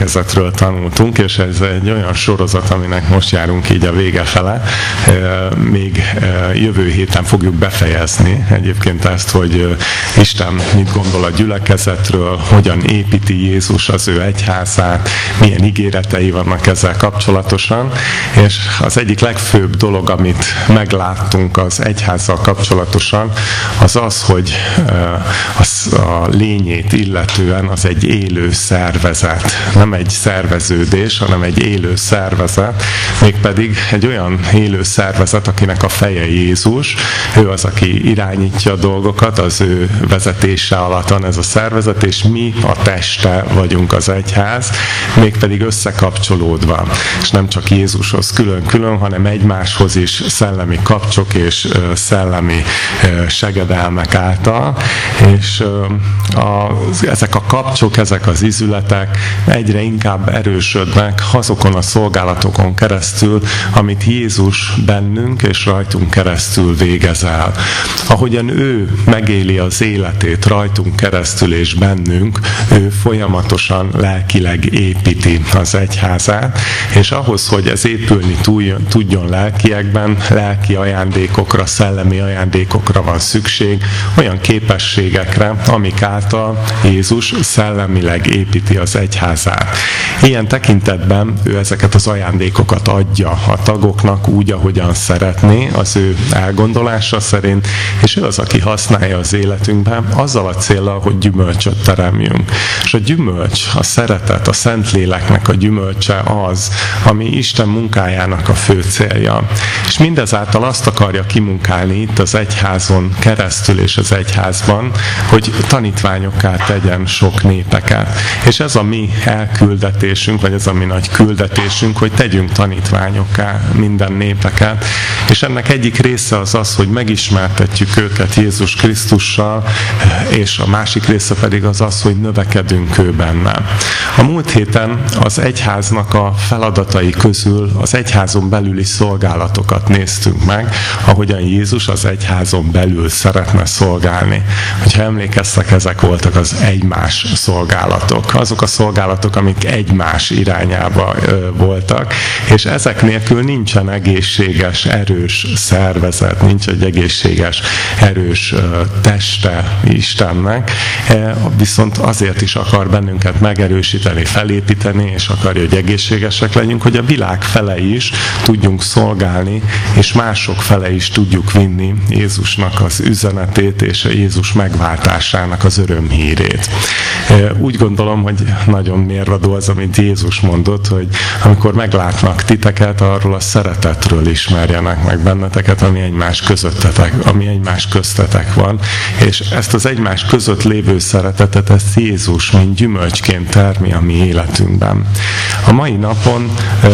gyülekezetről tanultunk, és ez egy olyan sorozat, aminek most járunk így a vége fele. Még jövő héten fogjuk befejezni egyébként ezt, hogy Isten mit gondol a gyülekezetről, hogyan építi Jézus az ő egyházát, milyen ígéretei vannak ezzel kapcsolatosan, és az egyik legfőbb dolog, amit megláttunk az egyházzal kapcsolatosan, az az, hogy a lényét illetően az egy élő szervezet. Nem egy szerveződés, hanem egy élő szervezet, mégpedig egy olyan élő szervezet, akinek a feje Jézus, ő az, aki irányítja a dolgokat, az ő vezetése alatt van ez a szervezet, és mi a teste vagyunk az egyház, mégpedig összekapcsolódva. És nem csak Jézushoz külön-külön, hanem egymáshoz is szellemi kapcsok és szellemi segedelmek által, és ezek a kapcsok, ezek az izületek egyre inkább erősödnek azokon a szolgálatokon keresztül, amit Jézus bennünk és rajtunk keresztül végez el. Ahogyan ő megéli az életét rajtunk keresztül és bennünk, ő folyamatosan lelkileg építi az egyházát, és ahhoz, hogy ez épülni tudjon lelkiekben, lelki ajándékokra, szellemi ajándékokra van szükség, olyan képességekre, amik által Jézus szellemileg építi az egyházát. Ilyen tekintetben ő ezeket az ajándékokat adja a tagoknak úgy, ahogyan szeretné, az ő elgondolása szerint, és ő az, aki használja az életünkben, azzal a céllal, hogy gyümölcsöt teremjünk. És a gyümölcs, a szeretet, a Szentléleknek a gyümölcse az, ami Isten munkájának a fő célja. És mindezáltal azt akarja kimunkálni itt az egyházon keresztül és az egyházban, hogy tanítványokká tegyen sok népeket. És ez a mi elküldetésünk, vagy ez a mi nagy küldetésünk, hogy tegyünk tanítványokká minden népeket. És ennek egyik része az az, hogy megismertetjük őket Jézus Krisztussal, és a másik része pedig az az, hogy növekedünk ő benne. A múlt héten az egyháznak a feladatai közül az egyházon belüli szolgálatokat néztünk meg, ahogyan Jézus az egyházon belül szeretne szolgálni. Hogyha emlékeztek, ezek voltak az egymás szolgálatok. Azok a szolgálatok, amik egymás irányába voltak, és ezek nélkül nincsen egészséges, erős szervezet, nincs egy egészséges, erős teste Istennek, viszont azért is akar bennünket megerősíteni, felépíteni, és akarja, hogy egészségesek legyünk, hogy a világ fele is tudjunk szolgálni, és mások fele is tudjuk vinni Jézusnak az üzenetét, és Jézus megváltásának az örömhírét. Úgy gondolom, hogy nagyon mérvadó az, amit Jézus mondott, hogy amikor meglátnak titeket, arról a szeretetről ismerjenek meg benneteket, ami egymás köztetek van, és ezt az egymás között lévő szeretetet, ezt Jézus, mint gyümölcsként termi a mi életünkben. A mai napon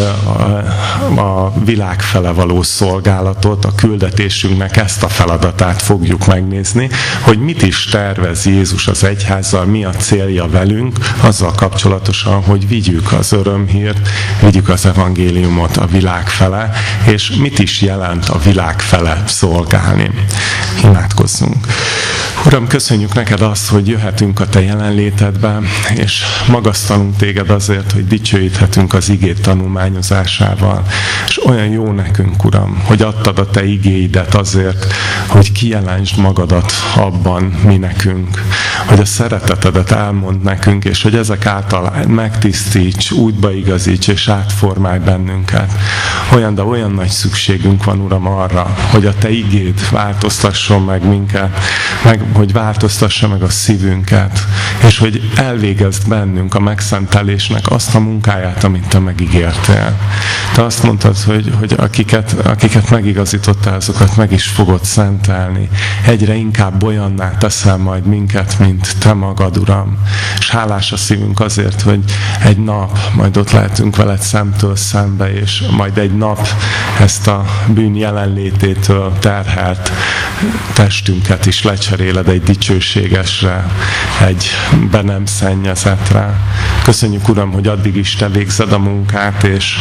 a világ fele való szolgálatot, a küldetésünknek ezt a feladatát fogjuk megnézni, hogy mit is tervez Jézus az egyházzal, mi a célja velünk, azzal kapcsolatosan, hogy vigyük az örömhírt, vigyük az evangéliumot a világ fele, és mit is jelent a világ fele szolgálni. Imádkozzunk. Uram, köszönjük neked azt, hogy jöhetünk a te jelenlétedbe, és magasztalunk téged azért, hogy dicsőíthetünk az igét tanulmányozásával. És olyan jó nekünk, Uram, hogy adtad a te igéidet azért, hogy kijelentsd magadat abban mi nekünk, hogy a szeretetedet elmond nekünk, és hogy ezek által megtisztíts, útba igazíts, és átformálj bennünket. De olyan nagy szükségünk van, Uram, arra, hogy a te igéd változtasson meg minket, hogy változtassa meg a szívünket, és hogy elvégezd bennünk a megszentelésnek azt a munkáját, amit te megígértél. Te azt mondtad, hogy akiket megigazítottál, azokat meg is fogod szentelni. Egyre inkább olyanná teszel majd minket, mint te magad, Uram. És hálás a szívünk azért, hogy egy nap majd ott lehetünk veled szemtől szembe, és majd egy nap ezt a bűn jelenlététől terhelt testünket is lecseréled egy dicsőségesre, egy be nem szennyezetre. Köszönjük, Uram, hogy addig is te végzed a munkát, és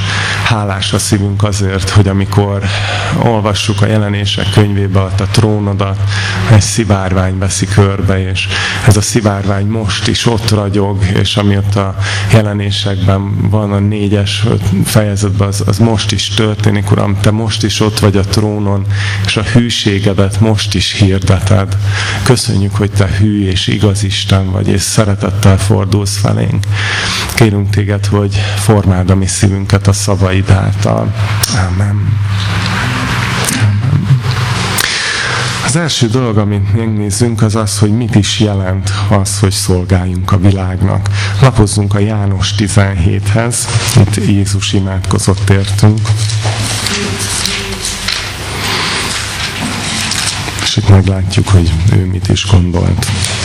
hálás a szívünk azért, hogy amikor olvassuk a Jelenések könyvébe, a trónodat, egy szivárvány veszi körbe, és ez a szivárvány most is ott ragyog, és ami ott a Jelenésekben van, a 4. fejezetben, az most is történik, Uram, Te most is ott vagy a trónon, és a hűségedet most is hirdeted. Köszönjük, hogy Te hű és igaz Isten vagy, és szeretettel fordulsz felénk. Kérünk Téged, hogy formáld a mi szívünket a szavaid által. Amen. Az első dolog, amit megnézzünk, az az, hogy mit is jelent az, hogy szolgáljunk a világnak. Lapozzunk a János 17-hez, itt Jézus imádkozott értünk. És itt meglátjuk, hogy ő mit is gondolt.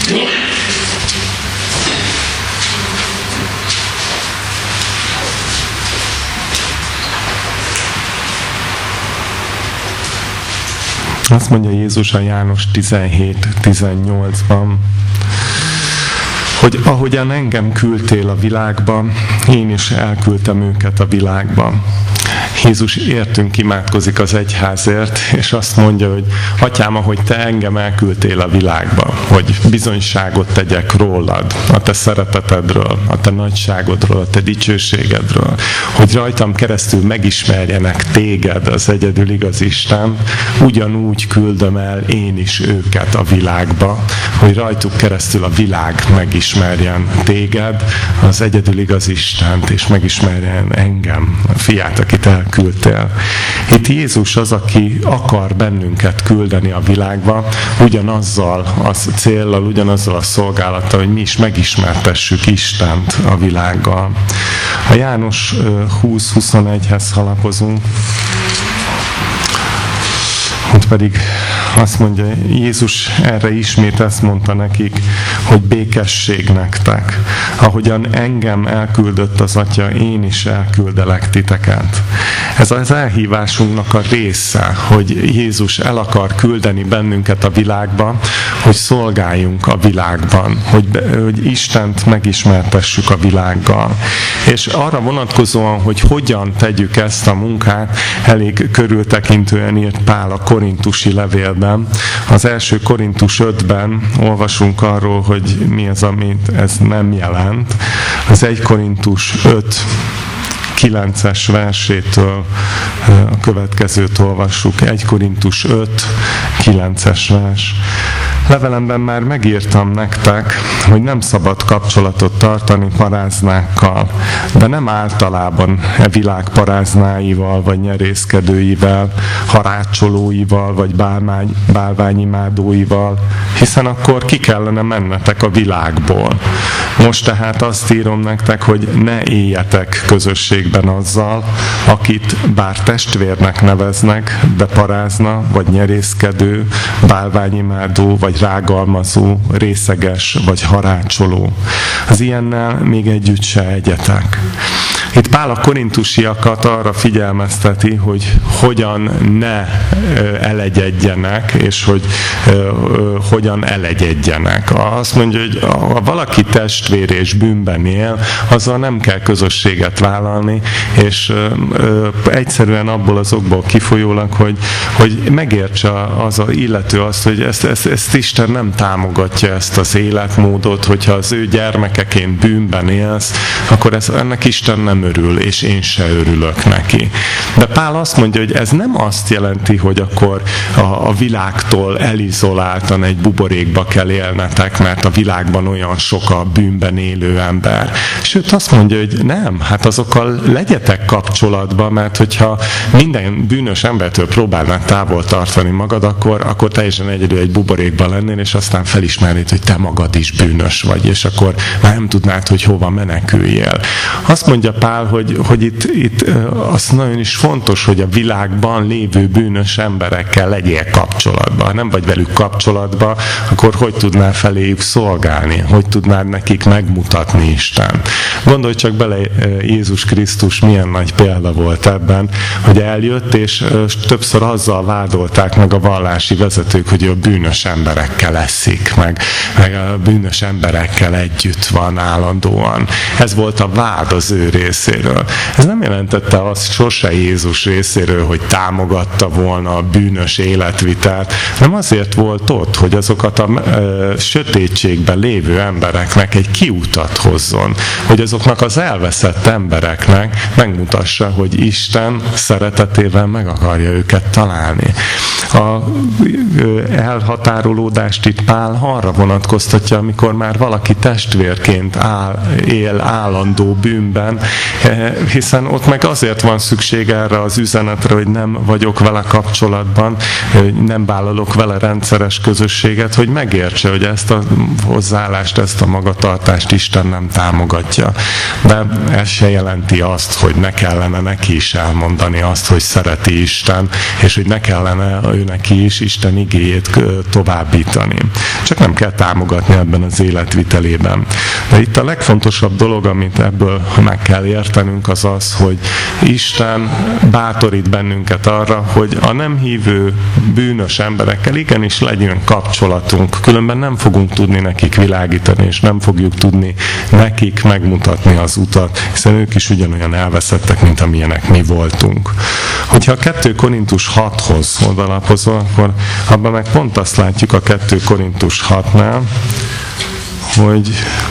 Azt mondja Jézus a János 17-18-ban, hogy ahogyan engem küldtél a világba, én is elküldtem őket a világba. Jézus értünk imádkozik az egyházért, és azt mondja, hogy Atyám, ahogy Te engem elküldtél a világba, hogy bizonyságot tegyek rólad, a Te szeretetedről, a Te nagyságodról, a Te dicsőségedről, hogy rajtam keresztül megismerjenek Téged, az egyedül igaz Isten, ugyanúgy küldöm el én is őket a világba, hogy rajtuk keresztül a világ megismerjen Téged, az egyedül igaz Istent, és megismerjen engem, a Fiát, akit elküldtél. Itt Jézus az, aki akar bennünket küldeni a világba, ugyanazzal a céllal, ugyanazzal a szolgálattal, hogy mi is megismertessük Istent a világgal. A János 20-21-hez halapozunk. Ott pedig azt mondja, Jézus erre ismét ezt mondta nekik, hogy békesség nektek. Ahogyan engem elküldött az Atya, én is elküldelek titeket. Ez az elhívásunknak a része, hogy Jézus el akar küldeni bennünket a világba, hogy szolgáljunk a világban, hogy Istent megismertessük a világgal. És arra vonatkozóan, hogy hogyan tegyük ezt a munkát, elég körültekintően írt Pál a korintusi levélben. Az első Korintus 5-ben olvasunk arról, hogy mi az, amit ez nem jelent. Az 1 Korintus 5-9-es versétől a következőt olvassuk. 1 Korintus 5-9-es vers. Levelemben már megírtam nektek, hogy nem szabad kapcsolatot tartani paráznákkal, de nem általában e világ paráznáival, vagy nyerészkedőivel, harácsolóival, vagy bálványimádóival, hiszen akkor ki kellene mennetek a világból. Most tehát azt írom nektek, hogy ne éljetek közösségben azzal, akit bár testvérnek neveznek, de parázna, vagy nyerészkedő, bálványimádó, vagy rágalmazó, részeges, vagy harácsoló. Az ilyennel még együtt se egyetek. Itt Pál a korintusiakat arra figyelmezteti, hogy hogyan ne elegyedjenek, és hogy hogyan elegyedjenek. Azt mondja, hogy ha valaki testvér és bűnben él, azzal nem kell közösséget vállalni, és egyszerűen abból az okból kifolyólag, hogy megértse az az illető azt, hogy ezt Isten nem támogatja, ezt az életmódot, hogyha az ő gyermekeként bűnben élsz, akkor ennek Isten nem örül, és én se örülök neki. De Pál azt mondja, hogy ez nem azt jelenti, hogy akkor a világtól elizoláltan egy buborékba kell élnetek, mert a világban olyan sok a bűnben élő ember. Sőt, azt mondja, hogy nem, hát azokkal legyetek kapcsolatban, mert hogyha minden bűnös embertől próbálnád távol tartani magad, akkor teljesen egyedül egy buborékban lennél, és aztán felismernéd, hogy te magad is bűnös vagy, és akkor már nem tudnád, hogy hova meneküljél. Azt mondja Pál, hogy itt az nagyon is fontos, hogy a világban lévő bűnös emberekkel legyél kapcsolatban. Ha nem vagy velük kapcsolatban, akkor hogy tudnál feléjük szolgálni? Hogy tudnád nekik megmutatni Isten? Gondolj csak bele, Jézus Krisztus milyen nagy példa volt ebben, hogy eljött, és többször azzal vádolták meg a vallási vezetők, hogy a bűnös emberekkel eszik, meg a bűnös emberekkel együtt van állandóan. Ez volt a vád az ő részéről. Ez nem jelentette azt sose Jézus részéről, hogy támogatta volna a bűnös életvitelt, nem azért volt ott, hogy azokat a sötétségben lévő embereknek egy kiutat hozzon, hogy azoknak az elveszett embereknek megmutassa, hogy Isten szeretetével meg akarja őket találni. A elhatárolódást itt Pál arra vonatkoztatja, amikor már valaki testvérként él állandó bűnben, hiszen ott meg azért van szükség erre az üzenetre, hogy nem vagyok vele kapcsolatban, nem vállalok vele rendszeres közösséget, hogy megértse, hogy ezt a hozzáállást, ezt a magatartást Isten nem támogatja. De ez se jelenti azt, hogy ne kellene neki is elmondani azt, hogy szereti Isten, és hogy ne kellene ő neki is Isten igéjét továbbítani. Csak nem kell támogatni ebben az életvitelében. De itt a legfontosabb dolog, amit ebből meg kell értenünk, az az, hogy Isten bátorít bennünket arra, hogy a nem hívő bűnös emberekkel igenis legyen kapcsolatunk, különben nem fogunk tudni nekik világítani, és nem fogjuk tudni nekik megmutatni az utat, hiszen ők is ugyanolyan elveszettek, mint amilyenek mi voltunk. Hogyha a 2 Korintus 6-hoz odalapozol, akkor abban meg pont azt látjuk a 2 Korintus 6-nál, hogy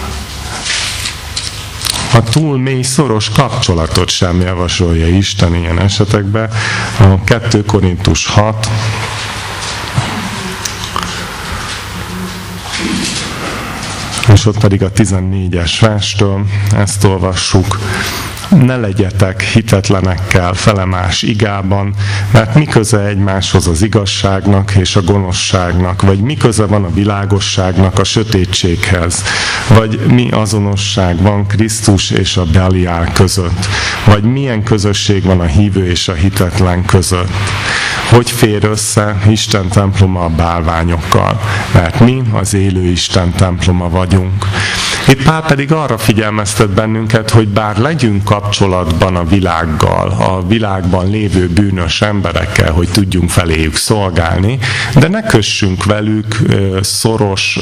a túl mély, szoros kapcsolatot sem javasolja Isten ilyen esetekben. A 2 Korintus 6, és ott pedig a 14-es verstől ezt olvassuk. Ne legyetek hitetlenekkel felemás igában, mert mi köze egymáshoz az igazságnak és a gonoszságnak, vagy mi köze van a világosságnak a sötétséghez, vagy mi azonosság van Krisztus és a Beliál között, vagy milyen közösség van a hívő és a hitetlen között. Hogy fér össze Isten temploma a bálványokkal, mert mi az élő Isten temploma vagyunk. Itt Pál pedig arra figyelmeztet bennünket, hogy bár legyünk kapcsolatban a világgal, a világban lévő bűnös emberekkel, hogy tudjunk feléjük szolgálni, de ne kössünk velük szoros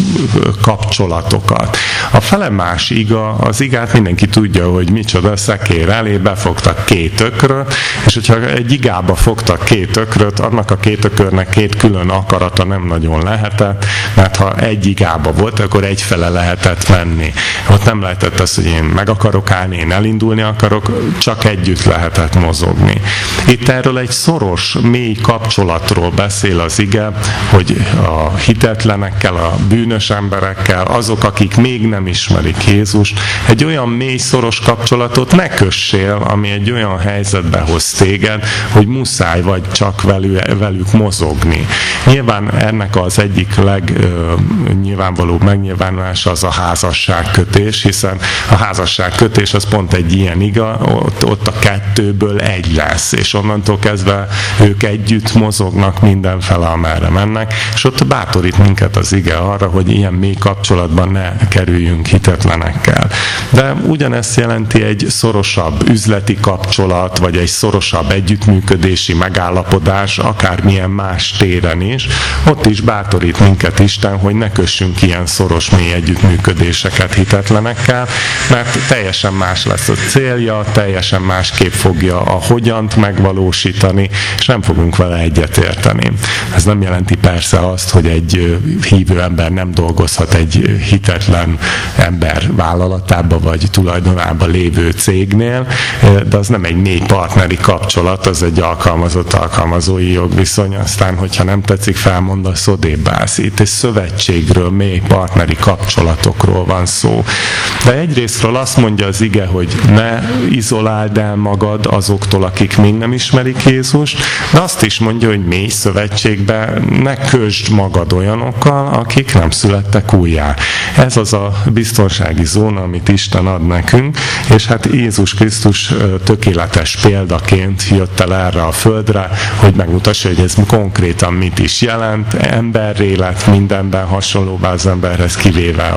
kapcsolatokat. A felemás iga, az igát mindenki tudja, hogy micsoda, szekér elé befogtak 2 ökröt, és hogyha egy igába fogtak 2 ökröt, annak a 2 ökörnek 2 külön akarata nem nagyon lehetett, mert ha egy igába volt, akkor egyfele lehetett menni. Ott nem lehetett az, hogy én meg akarok állni, én elindulni akarok, csak együtt lehetett mozogni. Itt erről egy szoros, mély kapcsolatról beszél az ige, hogy a hitetlenekkel, a bűnös emberekkel, azok, akik még nem ismerik Jézust, egy olyan mély, szoros kapcsolatot ne kössél, ami egy olyan helyzetbe hoz téged, hogy muszáj vagy csak velük mozogni. Nyilván ennek az egyik legnyilvánvalóbb megnyilvánulása az a házasságkötés, hiszen a házasságkötés az pont egy ilyen iga, ott a 2-ből 1 lesz, és onnantól kezdve ők együtt mozognak mindenfele, amerre mennek, és ott bátorít minket az ige arra, hogy ilyen mély kapcsolatban ne kerüljünk hitetlenekkel. De ugyanezt jelenti egy szorosabb üzleti kapcsolat, vagy egy szorosabb együttműködési megállapodás, akármilyen más téren is, ott is bátorít minket Isten, hogy ne kössünk ilyen szoros, mély együttműködéseket hitetlenekkel, mert teljesen más lesz a célja, teljesen másképp fogja a hogyant megvalósítani, és nem fogunk vele egyetérteni. Ez nem jelenti persze azt, hogy egy hívő ember nem dolgozhat egy hitetlen ember vállalatába, vagy tulajdonába lévő cégnél, de az nem egy mély partneri kapcsolat, az egy alkalmazott-alkalmazói jogviszony, aztán, hogyha nem tetszik, felmondasz, odébb állsz. Itt egy szövetségről, mély partneri kapcsolatokról van szó. De egyrésztről azt mondja az ige, hogy ne izoláld el magad azoktól, akik még nem ismerik Jézust, de azt is mondja, hogy mély szövetségbe ne kösd magad olyanokkal, akik nem születtek újjá. Ez az a biztonsági zóna, amit Isten ad nekünk, és hát Jézus Krisztus tökéletes példaként jött el erre a földre, hogy megmutassa, hogy ez konkrétan mit is jelent. Emberré lett, mindenben hasonlóvá az emberhez, kivéve azt, hogy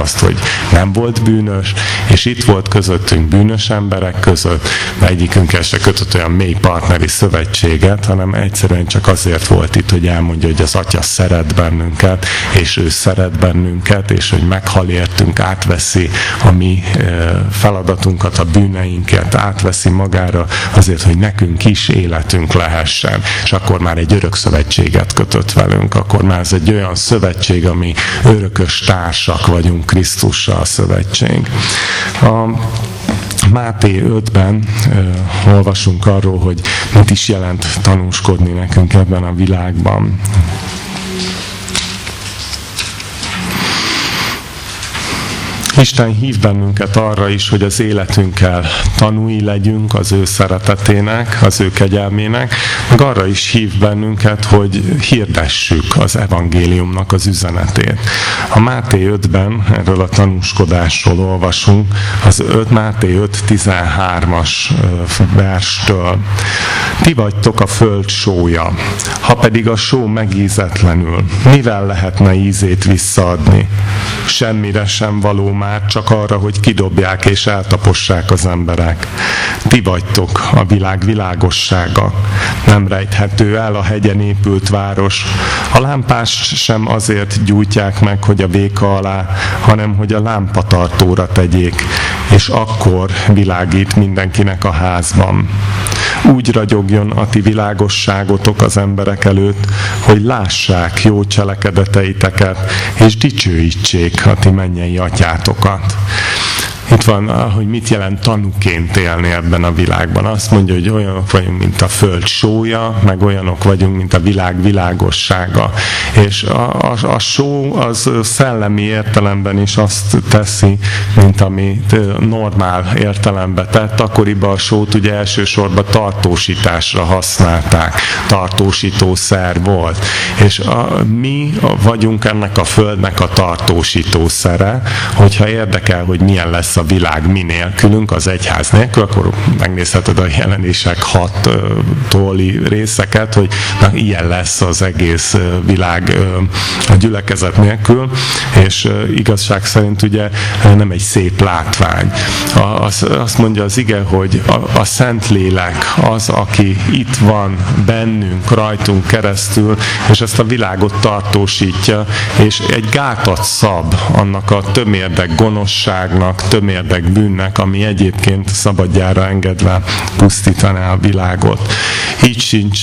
nem volt bűnös, és itt volt közöttünk bűnös emberek között, de egyikünkkel se kötött olyan mély partneri szövetséget, hanem egyszerűen csak azért volt itt, hogy elmondja, hogy az Atya szeret bennünket, és ő szeret bennünket, és hogy meghal értünk, átveszi a mi feladatunkat, a bűneinket, átveszi magára azért, hogy nekünk is életünk lehessen. És akkor már egy örök szövetséget kötött velünk, akkor már ez egy olyan szövetség, ami örökös társak vagyunk, Krisztussal szövetség. A Máté 5-ben olvasunk arról, hogy mit is jelent tanúskodni nekünk ebben a világban. Isten hív bennünket arra is, hogy az életünkkel tanúi legyünk az ő szeretetének, az ő kegyelmének, meg arra is hív bennünket, hogy hirdessük az evangéliumnak az üzenetét. A Máté 5-ben erről a tanúskodásról olvasunk, az Máté 5:13-as verstől. Ti vagytok a föld sója, ha pedig a só megízetlenül, mivel lehetne ízét visszaadni? Semmire sem való már, csak arra, hogy kidobják és eltapossák az emberek. Ti vagytok a világ világossága. Nem rejthető el a hegyen épült város. A lámpást sem azért gyújtják meg, hogy a véka alá, hanem hogy a lámpatartóra tegyék, és akkor világít mindenkinek a házban. Úgy ragyogjon a ti világosságotok az emberek előtt, hogy lássák jó cselekedeteiteket, és dicsőítsék a ti mennyei atyátokat. Itt van, hogy mit jelent tanúként élni ebben a világban. Azt mondja, hogy olyanok vagyunk, mint a föld sója, meg olyanok vagyunk, mint a világ világossága. És a só az szellemi értelemben is azt teszi, mint amit normál értelemben tett. Akkoriban a sót ugye elsősorban tartósításra használták. Tartósítószer volt. És mi vagyunk ennek a földnek a tartósítószere, hogyha érdekel, hogy milyen lesz a világ mi nélkülünk, az egyház nélkül, akkor megnézheted a Jelenések 6-tól részeket, hogy na, ilyen lesz az egész világ a gyülekezet nélkül, és igazság szerint ugye nem egy szép látvány. Azt mondja az ige, hogy a Szentlélek az, aki itt van bennünk, rajtunk keresztül, és ezt a világot tartósítja, és egy gátat szab annak a tömérdek gonoszságnak, tömérdek bűnnek, ami egyébként szabadjára engedve pusztítaná a világot. Így sincs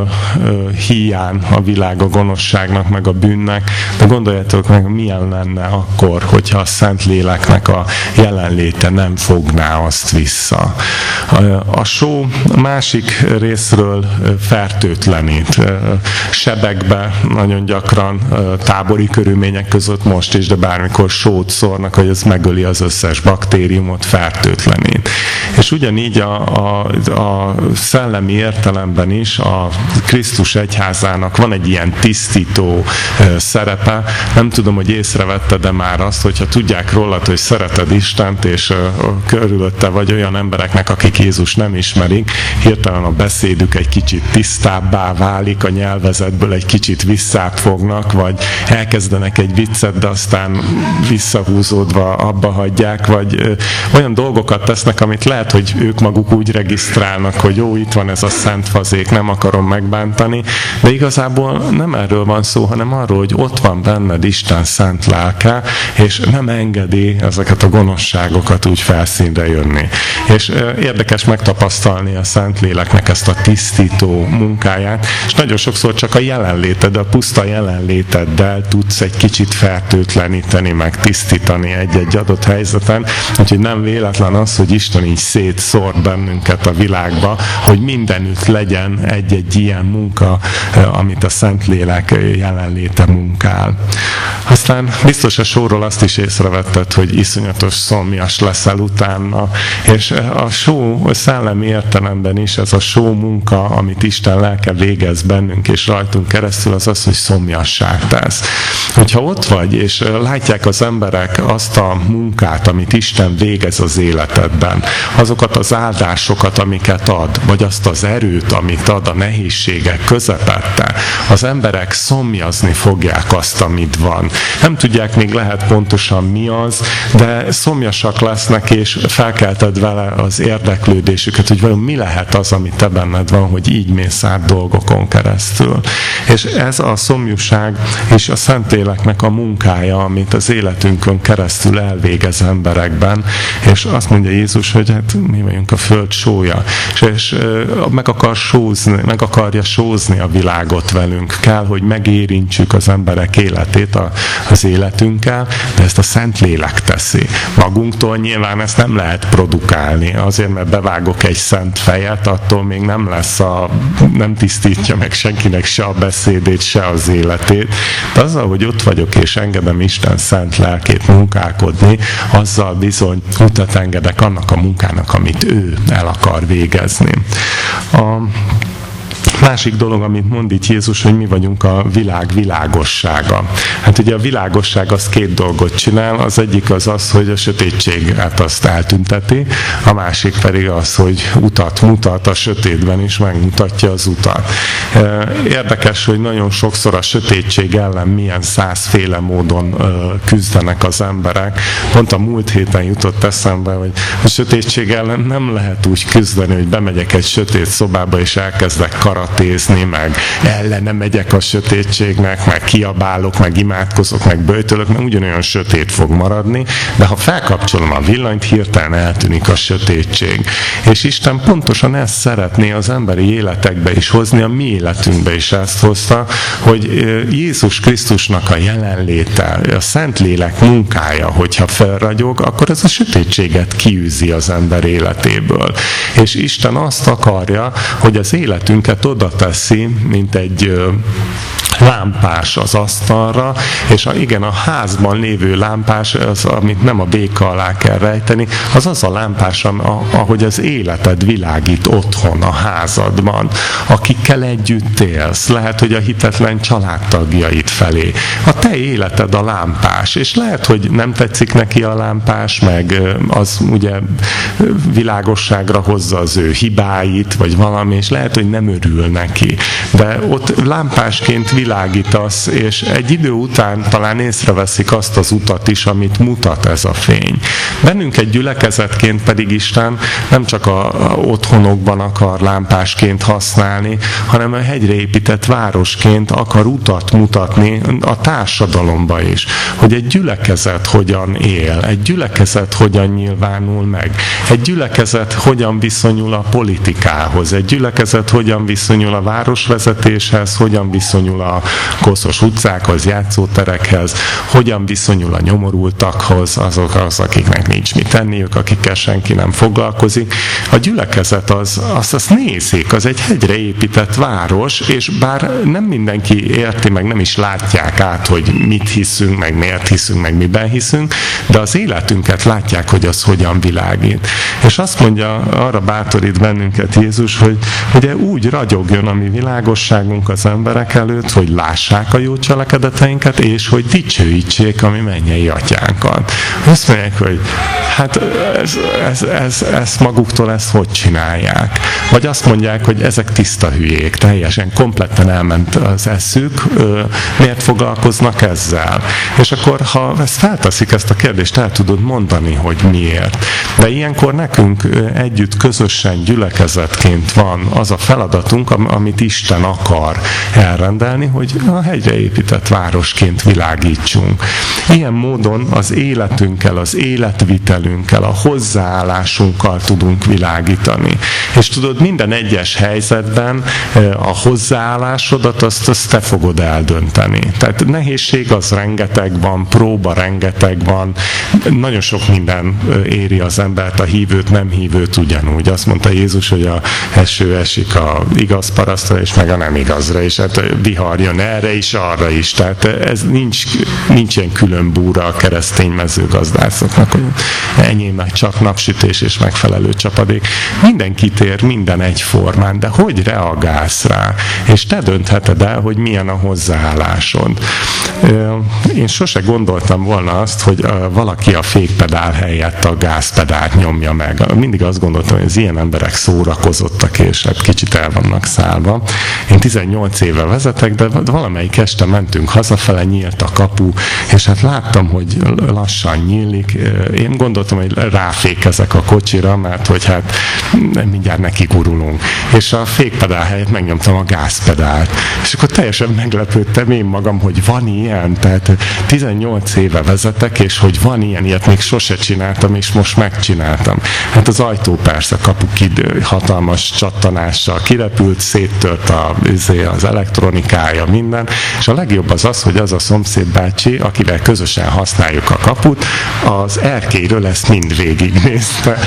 hiány a világ a gonoszságnak, meg a bűnnek, de gondoljátok meg, milyen lenne akkor, hogyha a Szentléleknek a jelenléte nem fogná azt vissza. A só másik részről fertőtlenít. Sebekbe nagyon gyakran tábori körülmények között most is, de bármikor sót szórnak, hogy ez megöli az összes baktériumot, fertőtlenít. És ugyanígy a szellemi értelemben is a Krisztus egyházának van egy ilyen tisztító szerepe. Nem tudom, hogy észrevetted-e már azt, hogyha tudják rólad, hogy szereted Istent, és körülötte vagy olyan embereknek, akik Jézus nem ismerik, hirtelen a beszédük egy kicsit tisztábbá válik, a nyelvezetből egy kicsit visszább fognak, vagy elkezdenek egy viccet, de aztán visszahúzódva abba hagyják, vagy olyan dolgokat tesznek, amit lehet, hogy ők maguk úgy regisztrálnak, hogy jó, itt van ez a szent fazék, nem akarom megbántani, de igazából nem erről van szó, hanem arról, hogy ott van benned Isten szent lelke, és nem engedi ezeket a gonoszságokat úgy felszínre jönni. És érdekes megtapasztalni a Szentléleknek ezt a tisztító munkáját, és nagyon sokszor csak a jelenléted, a puszta jelenléteddel tudsz egy kicsit fertőtleníteni, meg tisztítani egy-egy adott helyzeten, úgyhogy nem véletlen az, hogy Isten így szétszórt bennünket a világba, hogy mindenütt legyen egy-egy ilyen munka, amit a Szentlélek jelenléte munkál. Aztán biztos a sóról azt is észrevetted, hogy iszonyatos szomjas leszel utána, és a só szellemi értelemben is ez a só munka, amit Isten lelke végez bennünk és rajtunk keresztül, az az, hogy szomjassá tesz. Hogyha ott vagy, és látják az emberek azt a munkát, amit Isten végez az életedben, azokat az áldásokat, amiket ad, vagy azt az erőt, amit ad a nehézségek közepette, az emberek szomjazni fogják azt, amit van. Nem tudják még lehet pontosan mi az, de szomjasak lesznek, és felkelted vele az érdeklődésüket, hogy vajon mi lehet az, ami te benned van, hogy így mész át dolgokon keresztül. És ez a szomjúság és a Szentléleknek a munkája, amit az életünkön keresztül elvégez emberekben, és azt mondja Jézus, hogy hát mi vagyunk a föld sója, és meg akarja sózni a világot velünk. Kell, hogy megérintsük az emberek életét az életünkkel, de ezt a Szentlélek teszi. Magunktól nyilván ezt nem lehet produkálni, azért, mert bevágok egy szent fejet, attól még nem tisztítja meg senkinek se a beszédét, se az életét. De azzal, hogy ott vagyok és engedem Isten szent lelkét munkálkodni, azzal bizony utat engedek annak a munkának, amit ő el akar végezni. A másik dolog, amit mond itt Jézus, hogy mi vagyunk a világ világossága. Hát ugye a világosság az két dolgot csinál, az egyik az, hogy a sötétséget azt eltünteti, a másik pedig az, hogy utat mutat a sötétben is, megmutatja az utat. Érdekes, hogy nagyon sokszor a sötétség ellen milyen százféle módon küzdenek az emberek. Pont a múlt héten jutott eszembe, hogy a sötétség ellen nem lehet úgy küzdeni, hogy bemegyek egy sötét szobába és elkezdek karatézni, meg ellene megyek a sötétségnek, meg kiabálok, meg imádkozok, meg böjtölök, mert ugyanolyan sötét fog maradni, de ha felkapcsolom a villanyt, hirtelen eltűnik a sötétség. És Isten pontosan ezt szeretné az emberi életekbe is hozni, a mi életünkbe is ezt hozta, hogy Jézus Krisztusnak a jelenléte, a Szentlélek munkája, hogyha felragyog, akkor ez a sötétséget kiűzi az ember életéből. És Isten azt akarja, hogy az életünket oda teszi, mint egy lámpás az asztalra, és igen, a házban lévő lámpás, az, amit nem a béka alá kell rejteni, az a lámpás, ahogy az életed világít otthon, a házadban, akikkel együtt élsz, lehet, hogy a hitetlen családtagjaid felé. A te életed a lámpás, és lehet, hogy nem tetszik neki a lámpás, meg az ugye világosságra hozza az ő hibáit, vagy valami, és lehet, hogy nem örül neki. De ott lámpásként világítasz, és egy idő után talán észreveszik azt az utat is, amit mutat ez a fény. Bennünket gyülekezetként pedig Isten nem csak a otthonokban akar lámpásként használni, hanem a hegyre épített városként akar utat mutatni a társadalomba is, hogy egy gyülekezet hogyan él, egy gyülekezet hogyan nyilvánul meg, egy gyülekezet hogyan viszonyul a politikához, egy gyülekezet hogyan viszonyul a városvezetéshez, hogyan viszonyul a koszos utcákhoz, játszóterekhez, hogyan viszonyul a nyomorultakhoz, azokhoz, akiknek nincs mit tenniük, akikkel senki nem foglalkozik. A gyülekezet azt nézik, az egy hegyre épített város, és bár nem mindenki érti, meg nem is látják át, hogy mit hiszünk, meg miért hiszünk, meg miben hiszünk, de az életünket látják, hogy az hogyan világít. És azt mondja, arra bátorít bennünket Jézus, hogy ugye úgy ragyogjon a mi világosságunk az emberek előtt, hogy lássák a jó cselekedeteinket, és hogy dicsőítsék a mi mennyei atyánkat. Azt mondják, hogy hát ezt maguktól ezt hogy csinálják? Vagy azt mondják, hogy ezek tiszta hülyék, teljesen kompletten elment az eszük, miért foglalkoznak ezzel? És akkor, ha ezt felteszik ezt a kérdést, el tudod mondani, hogy miért. De ilyenkor nekünk együtt közösen gyülekezetként van az a feladatunk, amit Isten akar elrendelni, hogy a hegyre épített városként világítsunk. Ilyen módon az életünkkel, az életvitelünkkel, a hozzáállásunkkal tudunk világítani. És tudod, minden egyes helyzetben a hozzáállásodat azt te fogod eldönteni. Tehát nehézség az rengeteg van, próba rengeteg van, nagyon sok minden éri az embert, a hívőt, nem hívőt ugyanúgy. Azt mondta Jézus, hogy a eső esik a igaz parasztra, és meg a nem igazra, és hát vihar jön erre is, arra is. Tehát ez nincs ilyen külön búra a keresztény mezőgazdászoknak, hogy enyém meg csak napsütés és megfelelő csapadék. Mindenkit ér, minden egyformán, de hogy reagálsz rá? És te döntheted el, hogy milyen a hozzáállásod. Én sose gondoltam volna azt, hogy valaki a fékpedál helyett a gázpedált nyomja meg. Mindig azt gondoltam, hogy az ilyen emberek szórakozottak, és hát kicsit el vannak szállva. Én 18 éve vezetek, de valamelyik este mentünk hazafele, nyílt a kapu, és hát láttam, hogy lassan nyílik. Én gondoltam, hogy ráfékezek a kocsira, mert hogy hát mindjárt nekigurulunk. És a fékpedál helyett megnyomtam a gázpedált. És akkor teljesen meglepődtem én magam, hogy van ilyen, tehát 18 éve vezetek, és hogy van ilyen, ilyet még sose csináltam, és most megcsináltam. Hát az ajtó persze kapu hatalmas csattanással kirepült, széttört az elektronikája, minden, és a legjobb az, hogy az a szomszédbácsi, akivel közösen használjuk a kaput, az erkélyről ezt mind végignézte.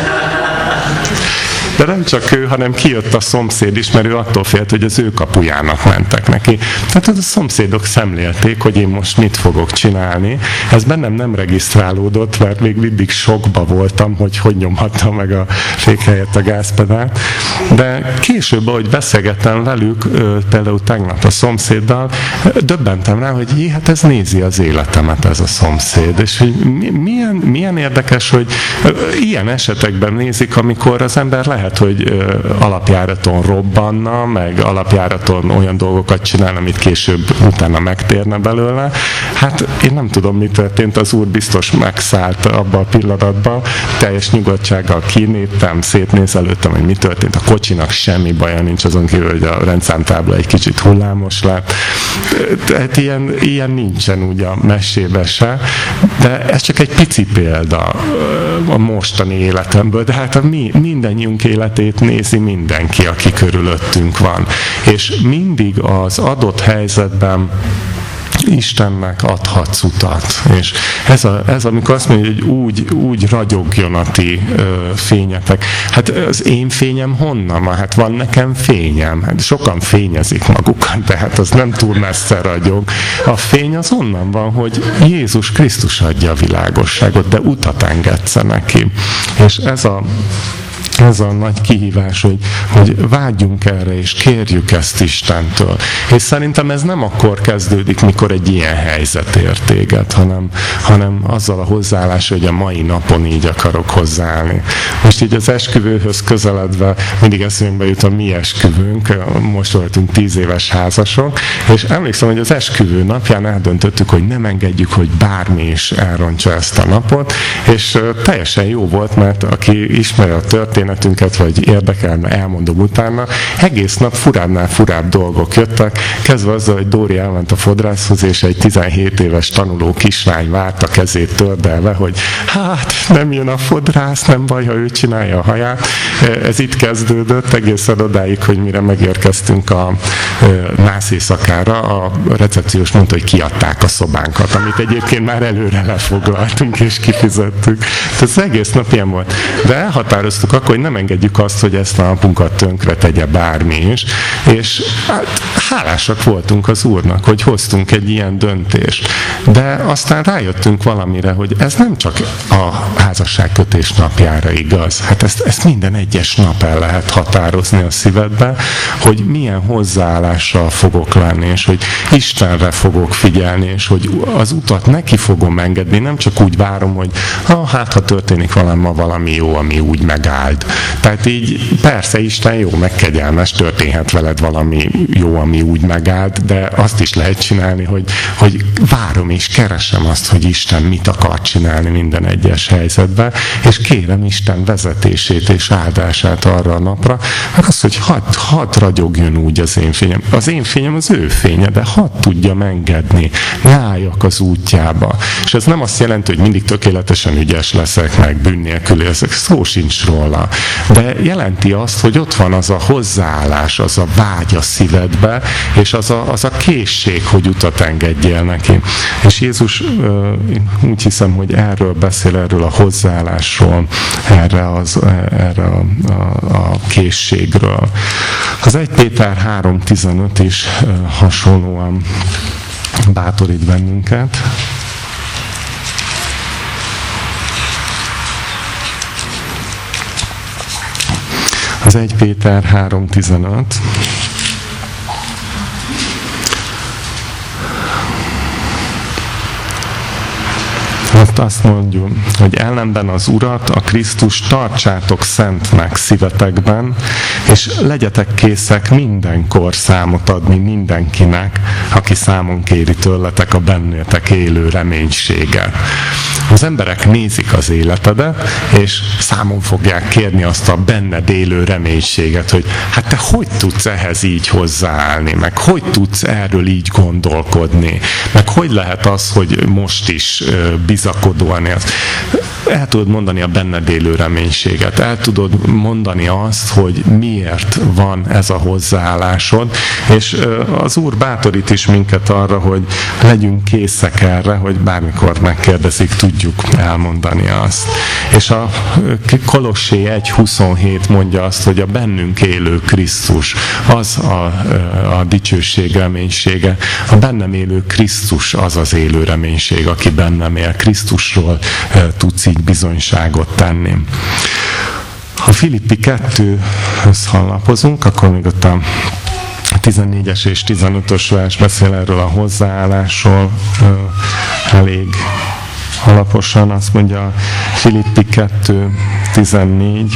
De nem csak ő, hanem kijött a szomszéd is, mert ő attól félt, hogy az ő kapujának mentek neki. Tehát a szomszédok szemlélték, hogy én most mit fogok csinálni. Ez bennem nem regisztrálódott, mert még mindig sokba voltam, hogy nyomhattam meg a fék helyett a gázpedált. De később, ahogy beszélgettem velük, például tegnap a szomszéddal, döbbentem rá, hogy hát ez nézi az életemet, ez a szomszéd. És hogy milyen érdekes, hogy ilyen esetekben nézik, amikor az ember lehet, hogy alapjáraton robbanna, meg alapjáraton olyan dolgokat csinál, amit később utána megtérne belőle. Hát én nem tudom, mi történt, az Úr biztos megszállt abban a pillanatban, teljes nyugodtsággal kinéptem, szétnézelődtem, hogy mi történt. A kocsinak semmi baja nincs, azon kívül, hogy a rendszámtábla egy kicsit hullámos lett. Tehát ilyen nincsen ugye a mesébe se, de ez csak egy pici példa a mostani életemből, de hát mindannyiunk életét nézi mindenki, aki körülöttünk van. És mindig az adott helyzetben Istennek adhatsz utat. És ez amikor azt mondja, hogy úgy ragyogjon a ti fényetek. Hát az én fényem honnan? Hát van nekem fényem. Hát sokan fényezik magukat, de hát az nem túl messze ragyog. A fény az onnan van, hogy Jézus Krisztus adja a világosságot, de utat engedsz neki. És ez a nagy kihívás, hogy vágyjunk erre, és kérjük ezt Istentől. És szerintem ez nem akkor kezdődik, mikor egy ilyen helyzet ér téged, hanem azzal a hozzáállás, hogy a mai napon így akarok hozzáállni. Most így az esküvőhöz közeledve mindig eszünkbe jut a mi esküvőnk, most voltunk 10 éves házasok, és emlékszem, hogy az esküvő napján eldöntöttük, hogy nem engedjük, hogy bármi is elrontsa ezt a napot, és teljesen jó volt, mert aki ismeri a történetünket, vagy érdekelne, elmondom utána, egész nap furábbnál furább dolgok jöttek, kezdve azzal, hogy Dóri elment a fodrászhoz, és egy 17 éves tanuló kislány várt a kezét tördelve, hogy hát nem jön a fodrász, nem baj, ha ő csinálja a haját. Ez itt kezdődött egészen odáig, hogy mire megérkeztünk a nász éjszakára, a recepciós mondta, hogy kiadták a szobánkat, amit egyébként már előre lefoglaltunk és kifizettük. Tehát az egész nap ilyen volt. De elhatároztuk akkor, hogy nem engedjük azt, hogy ezt a napunkat tönkre tegye bármi is, és hát hálásak voltunk az Úrnak, hogy hoztunk egy ilyen döntést. De aztán rájöttünk valamire, hogy ez nem csak a házasságkötés napjára igaz. Hát ezt minden egyes nap el lehet határozni a szívedbe, hogy milyen hozzáállással fogok lenni, és hogy Istenre fogok figyelni, és hogy az utat neki fogom engedni, nem csak úgy várom, hogy hát ha történik valami jó, ami úgy megáld. Tehát így persze Isten jó, meg kegyelmes, történhet veled valami jó, ami úgy megáld, de azt is lehet csinálni, hogy várom és keresem azt, hogy Isten mit akar csinálni minden egyes helyzetben, és kérem Isten vezetését és áldását arra a napra, meg azt, hogy hadd ragyogjon úgy az én fényem. Az én fényem az ő fénye, de hadd tudjam engedni, ne álljak az útjába. És ez nem azt jelenti, hogy mindig tökéletesen ügyes leszek, meg bűn nélkül leszek, szó sincs róla. De jelenti azt, hogy ott van az a hozzáállás, az a vágy a szívedbe, és az a készség, hogy utat engedjél neki. És Jézus úgy hiszem, hogy erről beszél, erről a hozzáállásról, erre a készségről. Az 1 Péter 3:15 is hasonlóan bátorít bennünket. Az 1 Péter 3:15. ott azt mondjuk, hogy ellenben az Urat, a Krisztust tartsátok szentnek szívetekben, és legyetek készek mindenkor számot adni mindenkinek, aki számon kéri tőletek a bennetek élő reménységet. Az emberek nézik az életedet, és számon fogják kérni azt a benned élő reménységet, hogy hát te hogy tudsz ehhez így hozzáállni, meg hogy tudsz erről így gondolkodni, meg hogy lehet az, hogy most is bizakodóan élsz. El tudod mondani a benned élő reménységet, el tudod mondani azt, hogy miért van ez a hozzáállásod, és az Úr bátorít is minket arra, hogy legyünk készek erre, hogy bármikor megkérdezik, tudjuk elmondani azt. És a Kolossé 1.27 mondja azt, hogy a bennünk élő Krisztus, az a dicsőség reménysége. A bennem élő Krisztus az az élő reménység, aki bennem él. Krisztusról tudsz így bizonyságot tenni. Ha Filippi 2-höz hallapozunk, akkor még ott a 14-es és 15-ös vers beszél erről a hozzáállásról elég alaposan. Azt mondja Filippi 2.14: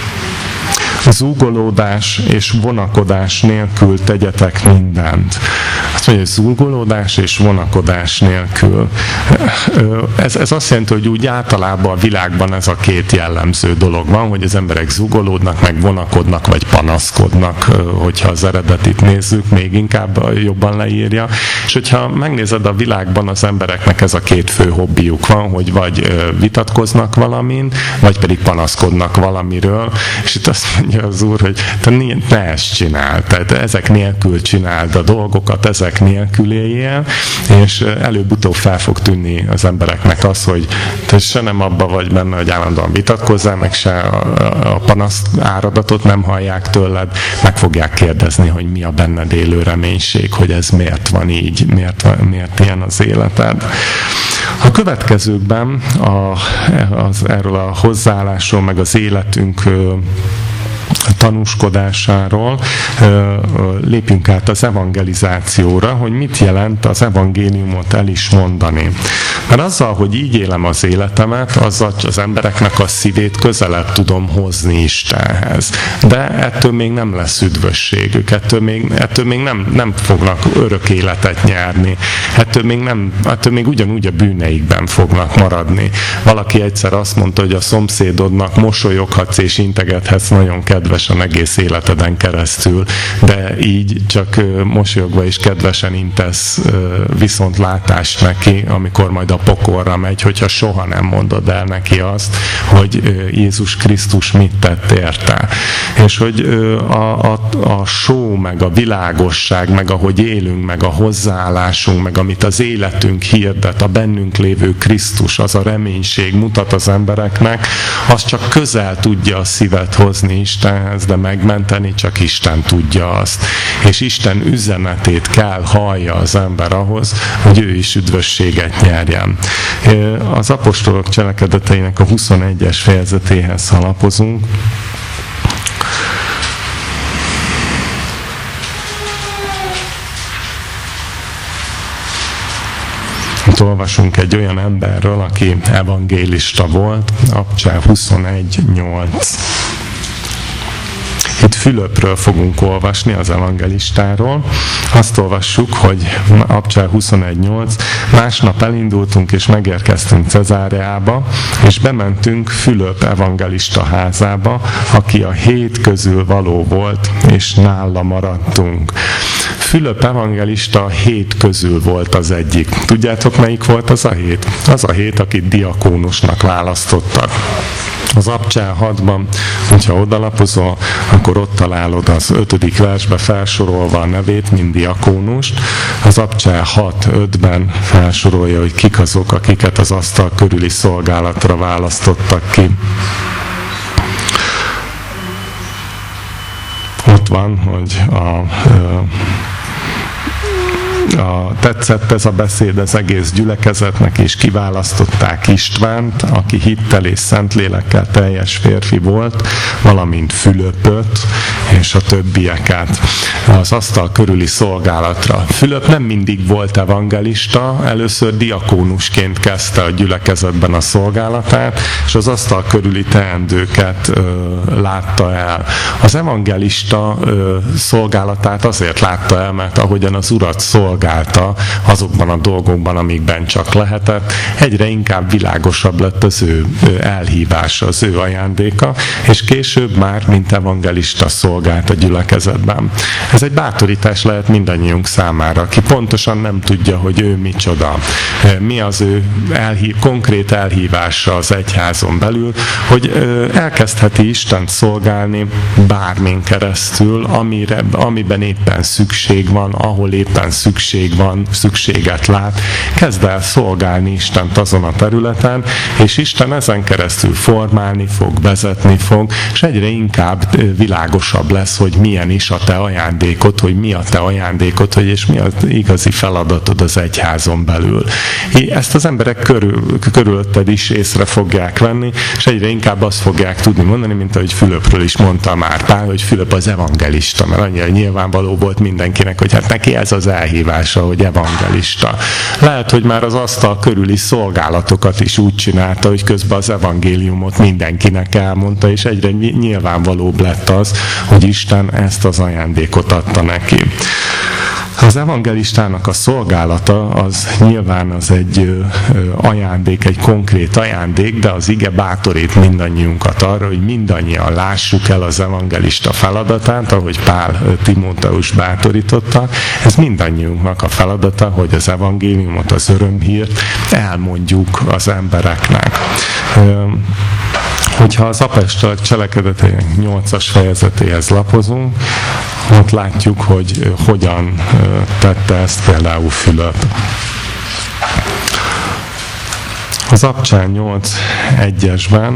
zúgolódás és vonakodás nélkül tegyetek mindent. Azt mondja, hogy zúgolódás és vonakodás nélkül. Ez azt jelenti, hogy úgy általában a világban ez a két jellemző dolog van, hogy az emberek zúgolódnak, meg vonakodnak, vagy panaszkodnak, hogyha az eredetit nézzük, még inkább jobban leírja. És hogyha megnézed a világban, az embereknek ez a két fő hobbiuk van, hogy vagy vitatkoznak valamin, vagy pedig panaszkodnak valamiről, és itt azt mondja az Úr, hogy te ne ezt csináld, tehát ezek nélkül csináld a dolgokat, ezek nélkül éljél, és előbb-utóbb fel fog tűnni az embereknek az, hogy te se nem abba vagy benne, hogy állandóan vitatkozzál, meg se a panasz áradatot nem hallják tőled, meg fogják kérdezni, hogy mi a benned élő reménység, hogy ez miért van így, miért ilyen az életed. A következőkben erről a hozzáállásról, meg az életünk tanúskodásáról lépjünk át az evangelizációra, hogy mit jelent az evangéliumot el is mondani. Mert azzal, hogy így élem az életemet, azzal az embereknek a szívét közelebb tudom hozni Istenhez. De ettől még nem lesz üdvösségük, ettől még nem fognak örök életet nyerni, ettől még ugyanúgy a bűneikben fognak maradni. Valaki egyszer azt mondta, hogy a szomszédodnak mosolyoghatsz és integethetsz nagyon kedvesen egész életeden keresztül, de így csak mosolyogva és kedvesen intesz viszontlátás neki, amikor majd a pokolra megy, hogyha soha nem mondod el neki azt, hogy Jézus Krisztus mit tett érte. És hogy a só, meg a világosság, meg ahogy élünk, meg a hozzáállásunk, meg amit az életünk hirdet, a bennünk lévő Krisztus, az a reménység mutat az embereknek, az csak közel tudja a szívet hozni Istenhez, de megmenteni csak Isten tudja azt. És Isten üzenetét kell hallja az ember ahhoz, hogy ő is üdvösséget nyerjen. Az apostolok cselekedeteinek a 21-es fejezetéhez alapozunk. Itt olvasunk egy olyan emberről, aki evangélista volt, Abcsel 21.8. Itt Fülöpről fogunk olvasni, az evangelistáról. Azt olvassuk, hogy Abcsel 21.8: másnap elindultunk és megérkeztünk Cezáreába, és bementünk Fülöp evangelista házába, aki a 7 közül való volt, és nála maradtunk. Fülöp evangelista a 7 közül volt az egyik. Tudjátok, melyik volt az a 7? Az a 7, akit diakónusnak választottak. Az Abcsel 6-ban, hogyha odalapozol, akkor ott találod az 5. versbe felsorolva a nevét, mint diakónust. Az Abcsel 6.5-ben felsorolja, hogy kik azok, akiket az asztal körüli szolgálatra választottak ki. Ott van, hogy tetszett ez a beszéd az egész gyülekezetnek, és kiválasztották Istvánt, aki hittel és Szentlélekkel teljes férfi volt, valamint Fülöpöt és a többieket az asztal körüli szolgálatra. Fülöp nem mindig volt evangelista, először diakónusként kezdte a gyülekezetben a szolgálatát, és az asztal körüli teendőket látta el. Az evangelista szolgálatát azért látta el, mert ahogyan az Urat szolgálta azokban a dolgokban, amikben csak lehetett, egyre inkább világosabb lett az ő elhívása, az ő ajándéka, és később már, mint evangelista szolgált a gyülekezetben. Ez egy bátorítás lehet mindannyiunk számára, aki pontosan nem tudja, hogy ő micsoda, mi az ő konkrét elhívása az egyházon belül, hogy elkezdheti Istent szolgálni bármin keresztül, amiben éppen szükség van, ahol éppen szükséget lát, kezd el szolgálni Istent azon a területen, és Isten ezen keresztül formálni fog, vezetni fog, és egyre inkább világosabb lesz, hogy milyen is a te ajándékod, hogy mi a te ajándékod, hogy és mi az igazi feladatod az egyházon belül. Ezt az emberek körülötted is észre fogják venni, és egyre inkább azt fogják tudni mondani, mint ahogy Fülöpről is mondta már Pál, hogy Fülöp az evangelista, mert annyira nyilvánvaló volt mindenkinek, hogy hát neki ez az elhívása, hogy evangelista. Lehet, hogy már az asztal körüli szolgálatokat is úgy csinálta, hogy közben az evangéliumot mindenkinek elmondta, és egyre nyilvánvalóbb lett az, hogy Isten ezt az ajándékot adta neki. Az evangelistának a szolgálata az nyilván az egy ajándék, egy konkrét ajándék, de az ige bátorít mindannyiunkat arra, hogy mindannyian lássuk el az evangelista feladatát, ahogy Pál Timóteus bátorította. Ez mindannyiunknak a feladata, hogy az evangéliumot, az örömhírt elmondjuk az embereknek. Hogyha az apostolok cselekedeteinek 8-as fejezetéhez lapozunk, ott látjuk, hogy hogyan tette ezt például Fülöp. Az Apostolok 8:1-esben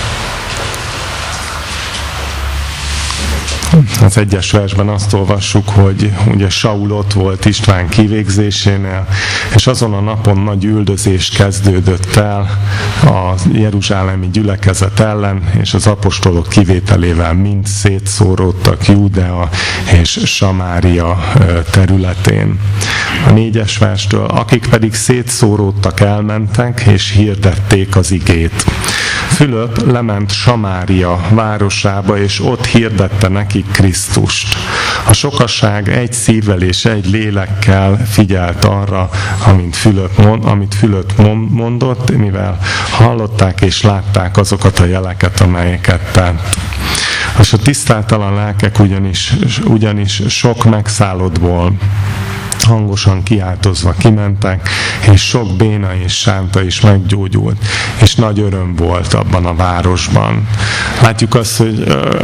az 1-es versben azt olvassuk, hogy ugye Saul ott volt István kivégzésénél, és azon a napon nagy üldözés kezdődött el a jeruzsálemi gyülekezet ellen, és az apostolok kivételével mind szétszóródtak Júdea és Samária területén. A 4-es verstől, akik pedig szétszóródtak, elmentek, és hirdették az igét. Fülöp lement Samária városába, és ott hirdette nekik Krisztust. A sokaság egy szívvel és egy lélekkel figyelt arra, amit Fülöp mondott, mivel hallották és látták azokat a jeleket, amelyeket tett. És a tisztátalan lelkek ugyanis sok megszállottból hangosan kiáltozva kimentek, és sok béna és sánta is meggyógyult, és nagy öröm volt abban a városban. Látjuk azt, hogy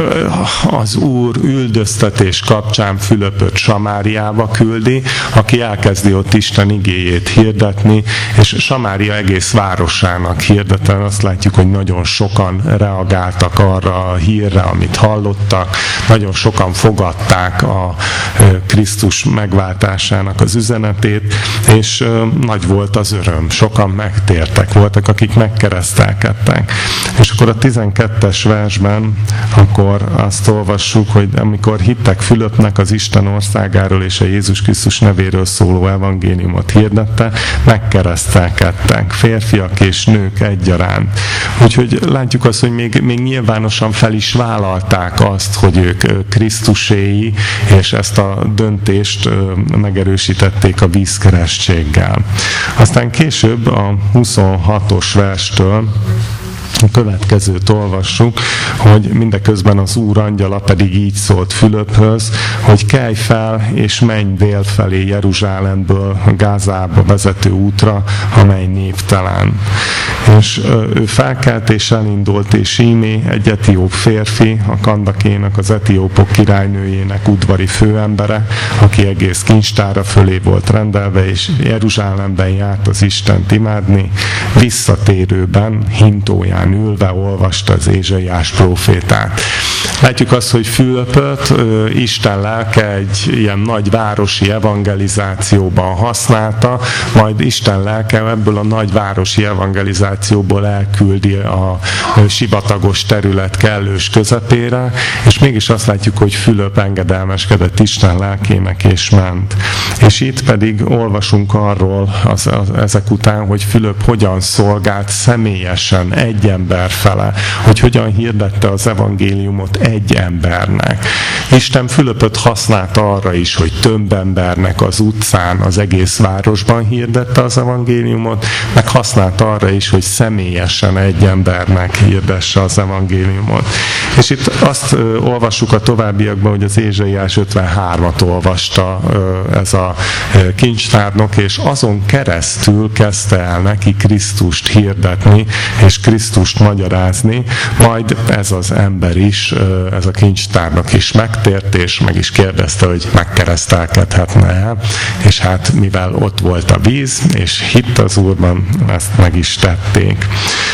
az Úr üldöztetés kapcsán Fülöpöt Samáriába küldi, aki elkezdi ott Isten igéjét hirdetni, és Samária egész városának hirdeten. Azt látjuk, hogy nagyon sokan reagáltak arra a hírre, amit hallottak, nagyon sokan fogadták a Krisztus megváltásának az üzenetét, és nagy volt az öröm. Sokan megtértek, voltak, akik megkeresztelkedtek. És akkor a 12-es versben akkor azt olvassuk, hogy amikor hittek Fülöpnek az Isten országáról és a Jézus Krisztus nevéről szóló evangéliumot hirdette, megkeresztelkedtek, férfiak és nők egyaránt. Úgyhogy látjuk azt, hogy még nyilvánosan fel is vállalták azt, hogy ők Krisztuséi, és ezt a döntést megerősítették a vízkeresztséggel. Aztán később a 26-os verstől a következőt olvassuk, hogy mindeközben az Úr angyala pedig így szólt Fülöphöz, hogy kelj fel és menj dél felé Jeruzsálemből Gázába vezető útra, amely névtelen. És ő felkelt és elindult, és ímé egy etióp férfi, a Kandakénak, az etiópok királynőjének udvari főembere, aki egész kincstára fölé volt rendelve, és Jeruzsálemben járt az Istent imádni, visszatérőben hintóján hegyén ülve olvasta az Ézsaiás prófétát. Látjuk azt, hogy Fülöpöt Isten lelke egy ilyen nagy városi evangelizációban használta, majd Isten lelke ebből a nagy városi evangelizációból elküldi a sivatagos terület kellős közepére, és mégis azt látjuk, hogy Fülöp engedelmeskedett Isten lelkének és ment. És itt pedig olvasunk arról ezek után, hogy Fülöp hogyan szolgált személyesen egy ember fele, hogy hogyan hirdette az evangéliumot egy embernek. Isten Fülöpöt használta arra is, hogy több embernek az utcán, az egész városban hirdette az evangéliumot, meg használta arra is, hogy személyesen egy embernek hirdesse az evangéliumot. És itt azt olvassuk a továbbiakban, hogy az Ézsaiás 53-at olvasta ez a kincstárnok, és azon keresztül kezdte el neki Krisztust hirdetni, és Krisztust magyarázni, majd ez az ember is, ez a kincstárnok is megtért, és meg is kérdezte, hogy megkeresztelkedhetne-e, és hát mivel ott volt a víz, és hitt az Úrban, ezt meg is tették.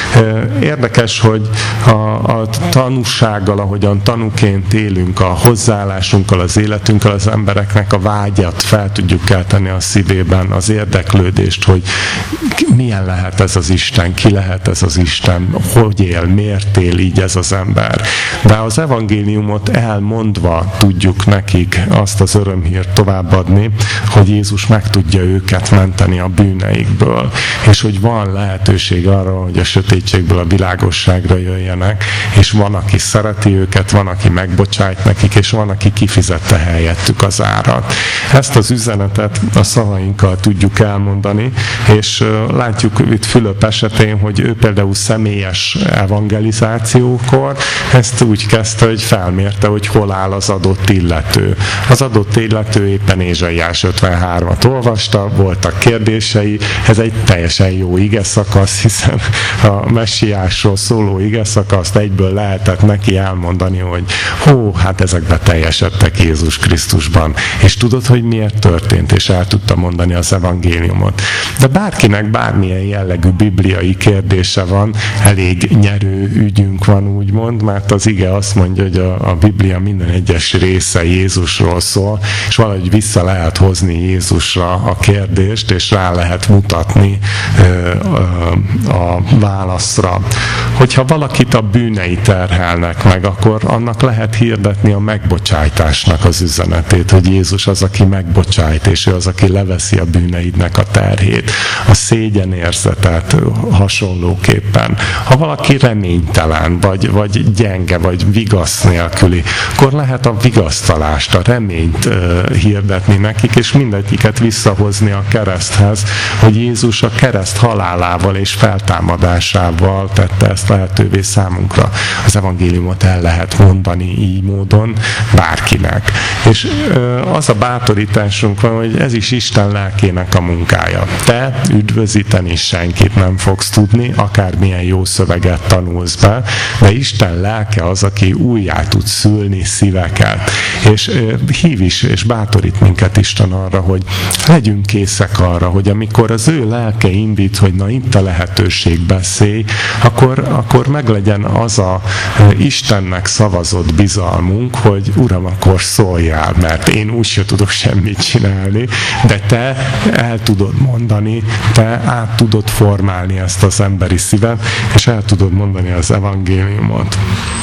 Érdekes, hogy a tanúsággal, ahogyan tanúként élünk, a hozzáállásunkkal, az életünkkel, az embereknek a vágyat fel tudjuk kelteni a szívében, az érdeklődést, hogy milyen lehet ez az Isten, ki lehet ez az Isten, hogy él, miért él így ez az ember. De az evangéliumot elmondva tudjuk nekik azt az örömhírt továbbadni, hogy Jézus meg tudja őket menteni a bűneikből, és hogy van lehetőség arra, hogy a sötétségből a világosságra jöjjenek, és van, aki szereti őket, van, aki megbocsájt nekik, és van, aki kifizette helyettük az árat. Ezt az üzenetet a szavainkkal tudjuk elmondani, és látjuk itt Fülöp esetén, hogy ő például személyes evangelizációkor ezt úgy kezdte, hogy felmérte, hogy hol áll az adott illető. Az adott illető éppen Ézsaiás 53-at olvasta, voltak kérdései, ez egy teljesen jó igeszakasz, hiszen a messiásról szóló igeszakaszt egyből lehetett neki elmondani, hogy hát ezekbe teljesedtek Jézus Krisztusban. És tudod, hogy miért történt, és el tudta mondani az evangéliumot. De bárkinek bármilyen jellegű bibliai kérdése van, elég nyerő ügyünk van, úgymond, mert az ige azt mondja, hogy a Biblia minden egyes része Jézusról szól, és valahogy vissza lehet hozni Jézusra a kérdést, és rá lehet mutatni a válaszra. Hogyha valakit a bűnei terhelnek meg, akkor annak lehet hirdetni a megbocsájtásnak az üzenetét, hogy Jézus az, aki megbocsájt, és ő az, aki leveszi a bűneidnek a terhét, a szégyenérzetet hasonlóképpen. Ha valaki reménytelen, vagy gyenge, vagy vigasz nélküli, akkor lehet a vigasztalást, a reményt hirdetni nekik, és mindegyiket visszahozni a kereszthez, hogy Jézus a kereszt halálával és feltámadásával tette ezt lehetővé számunkra. Az evangéliumot el lehet mondani így módon bárkinek. És az a bátorításunk van, hogy ez is Isten lelkének a munkája. Te üdvözíteni senkit nem fogsz tudni, akármilyen jó szöveget tanulsz be, de Isten lelke az, aki újjá tud szülni szíveket. És hív is, és bátorít minket Isten arra, hogy legyünk készek arra, hogy amikor az ő lelke indít, hogy na itt a lehetőség, beszélj, akkor meglegyen az a Istennek szavazott bizalmunk, hogy Uram, akkor szóljál, mert én úgyse tudok semmit csinálni, de te el tudod mondani, te át tudod formálni ezt az emberi szívet, és el tudod mondani az evangéliumot.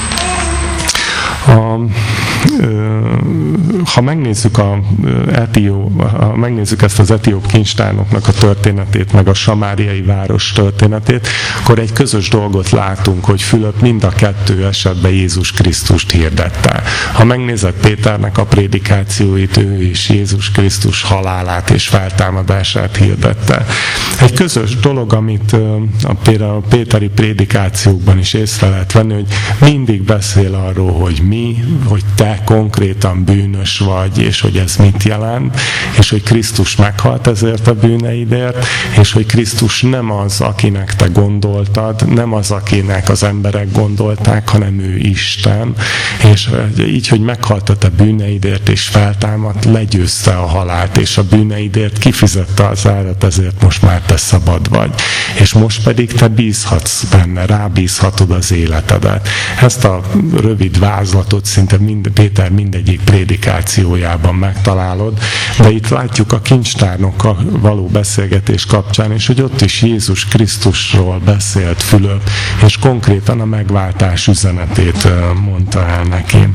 Ha megnézzük, megnézzük ezt az etióp kincstárnoknak a történetét, meg a samáriai város történetét, akkor egy közös dolgot látunk, hogy Fülöp mind a kettő esetben Jézus Krisztust hirdette. Ha megnézed Péternek a prédikációit, ő is Jézus Krisztus halálát és feltámadását hirdette. Egy közös dolog, amit például a péteri prédikációkban is észre lehet venni, hogy mindig beszél arról, hogy hogy te konkrétan bűnös vagy, és hogy ez mit jelent, és hogy Krisztus meghalt ezért a bűneidért, és hogy Krisztus nem az, akinek te gondoltad, nem az, akinek az emberek gondolták, hanem ő Isten, és így, hogy meghalt a te bűneidért, és feltámadt, legyőzte a halált, és a bűneidért kifizette az árat, ezért most már te szabad vagy. És most pedig te bízhatsz benne, rábízhatod az életedet. Ezt a rövid vázlatot szinte Péter mindegyik prédikációjában megtalálod, de itt látjuk a kincstárnokkal való beszélgetés kapcsán, és hogy ott is Jézus Krisztusról beszélt Fülöp, és konkrétan a megváltás üzenetét mondta el neki.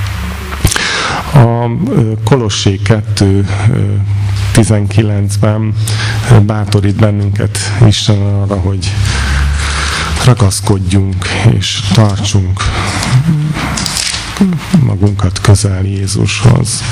A Kolossé 2:19-ben bátorít bennünket Isten arra, hogy ragaszkodjunk és tartsunk magunkat közel Jézushoz.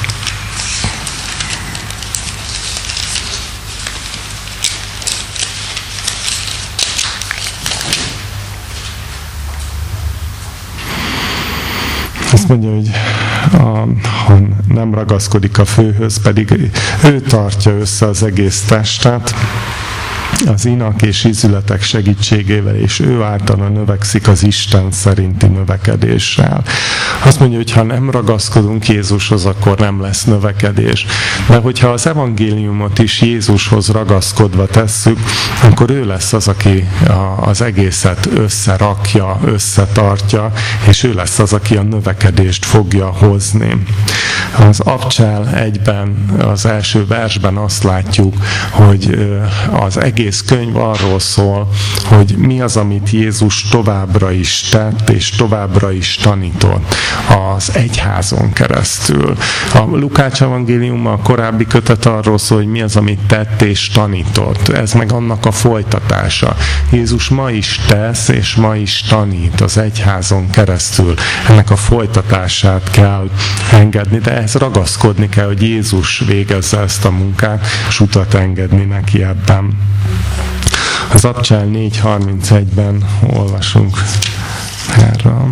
Azt mondja, hogy ha nem ragaszkodik a főhöz, pedig ő tartja össze az egész testet, az inak és ízületek segítségével, és ő általa növekszik az Isten szerinti növekedéssel. Azt mondja, hogy ha nem ragaszkodunk Jézushoz, akkor nem lesz növekedés. De hogyha az evangéliumot is Jézushoz ragaszkodva tesszük, akkor ő lesz az, aki az egészet összerakja, összetartja, és ő lesz az, aki a növekedést fogja hozni. Az Abcsel 1-ben, az első versben azt látjuk, hogy az egész könyv arról szól, hogy mi az, amit Jézus továbbra is tett, és továbbra is tanított az egyházon keresztül. A Lukács evangélium, a korábbi kötet arról szól, hogy mi az, amit tett és tanított. Ez meg annak a folytatása. Jézus ma is tesz, és ma is tanít az egyházon keresztül. Ennek a folytatását kell engedni, de ehhez ragaszkodni kell, hogy Jézus végezze ezt a munkát, és utat engedni neki ebben. Az Abcsel 4:31-ben olvasunk erről.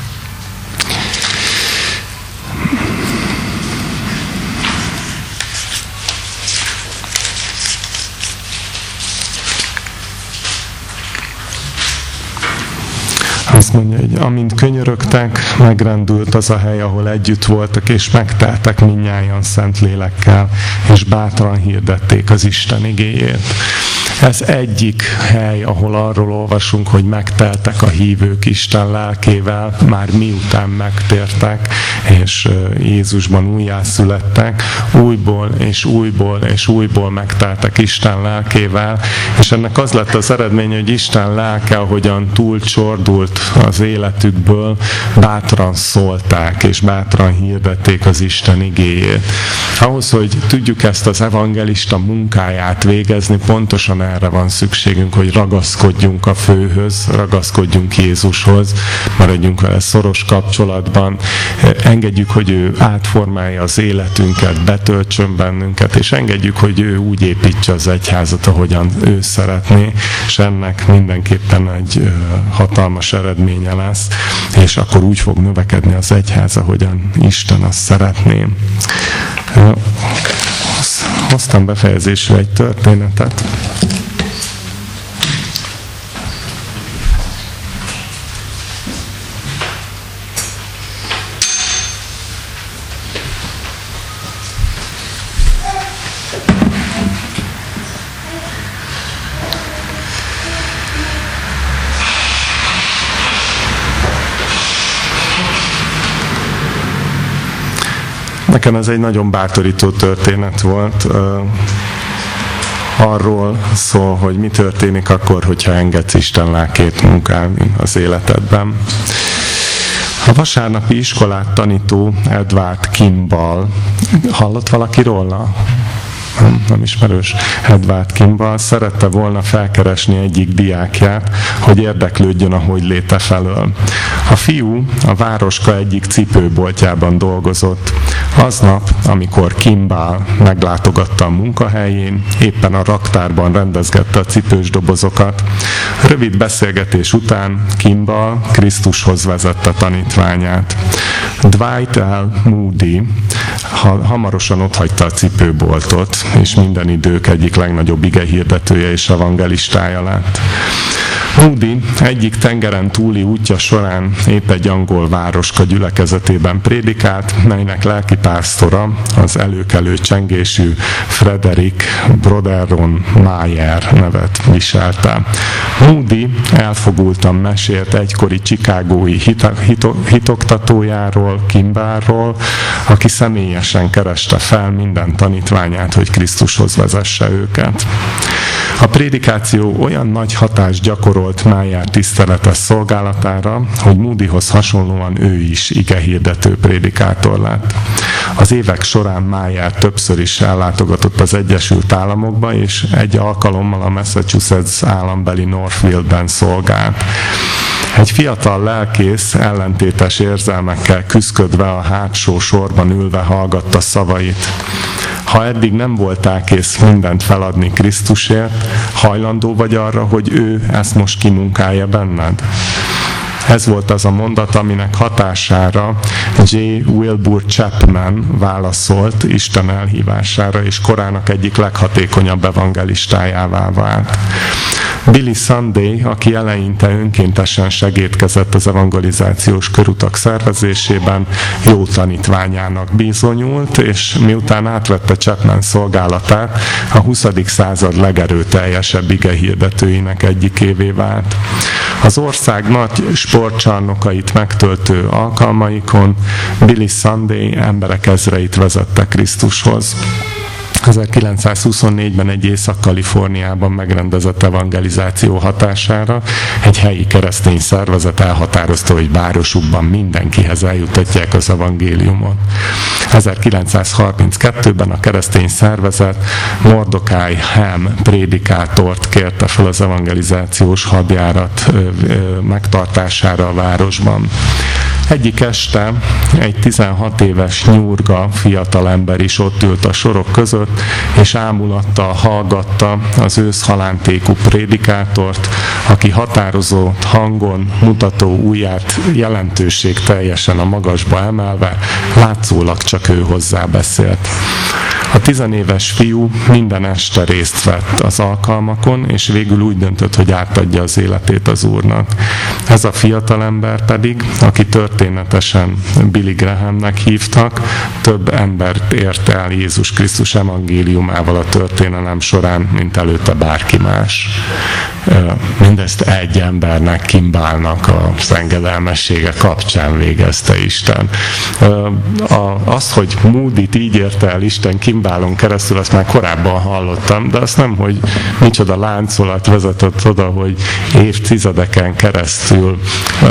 Azt mondja, hogy amint könyörögtek, megrendült az a hely, ahol együtt voltak, és megteltek mindnyájan szent lélekkel, és bátran hirdették az Isten igéjét. Ez egyik hely, ahol arról olvasunk, hogy megteltek a hívők Isten lelkével, már miután megtértek, és Jézusban újjászülettek, újból és újból és újból megteltek Isten lelkével, és ennek az lett az eredmény, hogy Isten lelke, ahogyan túlcsordult az életükből, bátran szólták, és bátran hirdették az Isten igéjét. Ahhoz, hogy tudjuk ezt az evangelista munkáját végezni, pontosan erre van szükségünk, hogy ragaszkodjunk a főhöz, ragaszkodjunk Jézushoz, maradjunk vele szoros kapcsolatban, engedjük, hogy ő átformálja az életünket, betöltsön bennünket, és engedjük, hogy ő úgy építse az egyházat, ahogyan ő szeretné, és ennek mindenképpen egy hatalmas eredménye lesz, és akkor úgy fog növekedni az egyház, ahogyan Isten azt szeretné. Hoztam befejezésre egy történetet. Nekem ez egy nagyon bátorító történet volt. Arról szól, hogy mi történik akkor, hogyha engedsz Isten lelkét munkálni az életedben. A vasárnapi iskolát tanító Edward Kimball, hallott valaki róla? Nem ismerős. Edward Kimball szerette volna felkeresni egyik diákját, hogy érdeklődjön a hogyléte felől. A fiú a városka egyik cipőboltjában dolgozott. Aznap, amikor Kimball meglátogatta a munkahelyén, éppen a raktárban rendezgette a cipős dobozokat. Rövid beszélgetés után Kimball Krisztushoz vezette tanítványát. Dwight L. Moody hamarosan otthagyta a cipőboltot, és minden idők egyik legnagyobb igehirdetője és evangelistája lett. Moody egyik tengeren túli útja során épp egy angol városka gyülekezetében prédikált, melynek lelkipásztora az előkelő csengésű Frederick Broderon Mayer nevet viselte. Moody elfogultan mesélt egykori chicagói hitoktatójáról, Kimballról, aki személyesen kereste fel minden tanítványát, hogy Krisztushoz vezesse őket. A prédikáció olyan nagy hatást gyakorolt Mayer tiszteletes szolgálatára, hogy Moodyhoz hasonlóan ő is igehirdető prédikátor lett. Az évek során Mayer többször is ellátogatott az Egyesült Államokba, és egy alkalommal a Massachusetts állambeli Northfield-ben szolgált. Egy fiatal lelkész ellentétes érzelmekkel küszködve a hátsó sorban ülve hallgatta szavait. Ha eddig nem voltál kész mindent feladni Krisztusért, hajlandó vagy arra, hogy ő ezt most kimunkálja benned? Ez volt az a mondat, aminek hatására J. Wilbur Chapman válaszolt Isten elhívására, és korának egyik leghatékonyabb evangelistájává vált. Billy Sunday, aki eleinte önkéntesen segédkezett az evangelizációs körutak szervezésében, jó tanítványának bizonyult, és miután átvette Chapman szolgálatát, a 20. század legerőteljesebb igehirdetőinek egyikévé vált. Az ország nagy sportcsarnokait megtöltő alkalmaikon Billy Sunday emberek ezreit vezette Krisztushoz. 1924-ben egy Észak-Kaliforniában megrendezett evangelizáció hatására egy helyi keresztény szervezet elhatározta, hogy városukban mindenkihez eljutatják az evangéliumot. 1932-ben a keresztény szervezet Mordecai Ham prédikátort kérte fel az evangelizációs hadjárat megtartására a városban. Egyik este egy 16 éves nyurga fiatalember is ott ült a sorok között, és ámulattal hallgatta az őszhalántékú prédikátort, aki határozott hangon mutató ujját jelentőség teljesen a magasba emelve, látszólag csak ő hozzá beszélt. A 10 éves fiú minden este részt vett az alkalmakon, és végül úgy döntött, hogy átadja az életét az Úrnak. Ez a fiatalember pedig, aki történetesen Billy Grahamnek hívtak, több embert ért el Jézus Krisztus evangéliumával a történelem során, mint előtte bárki más. Mindezt egy embernek, Kimballnak az engedelmessége kapcsán végezte Isten. Az, hogy Moodyt így érte el Isten Kimballon keresztül, azt már korábban hallottam, de azt nem, hogy micsoda láncolat vezetett oda, hogy évtizedeken keresztül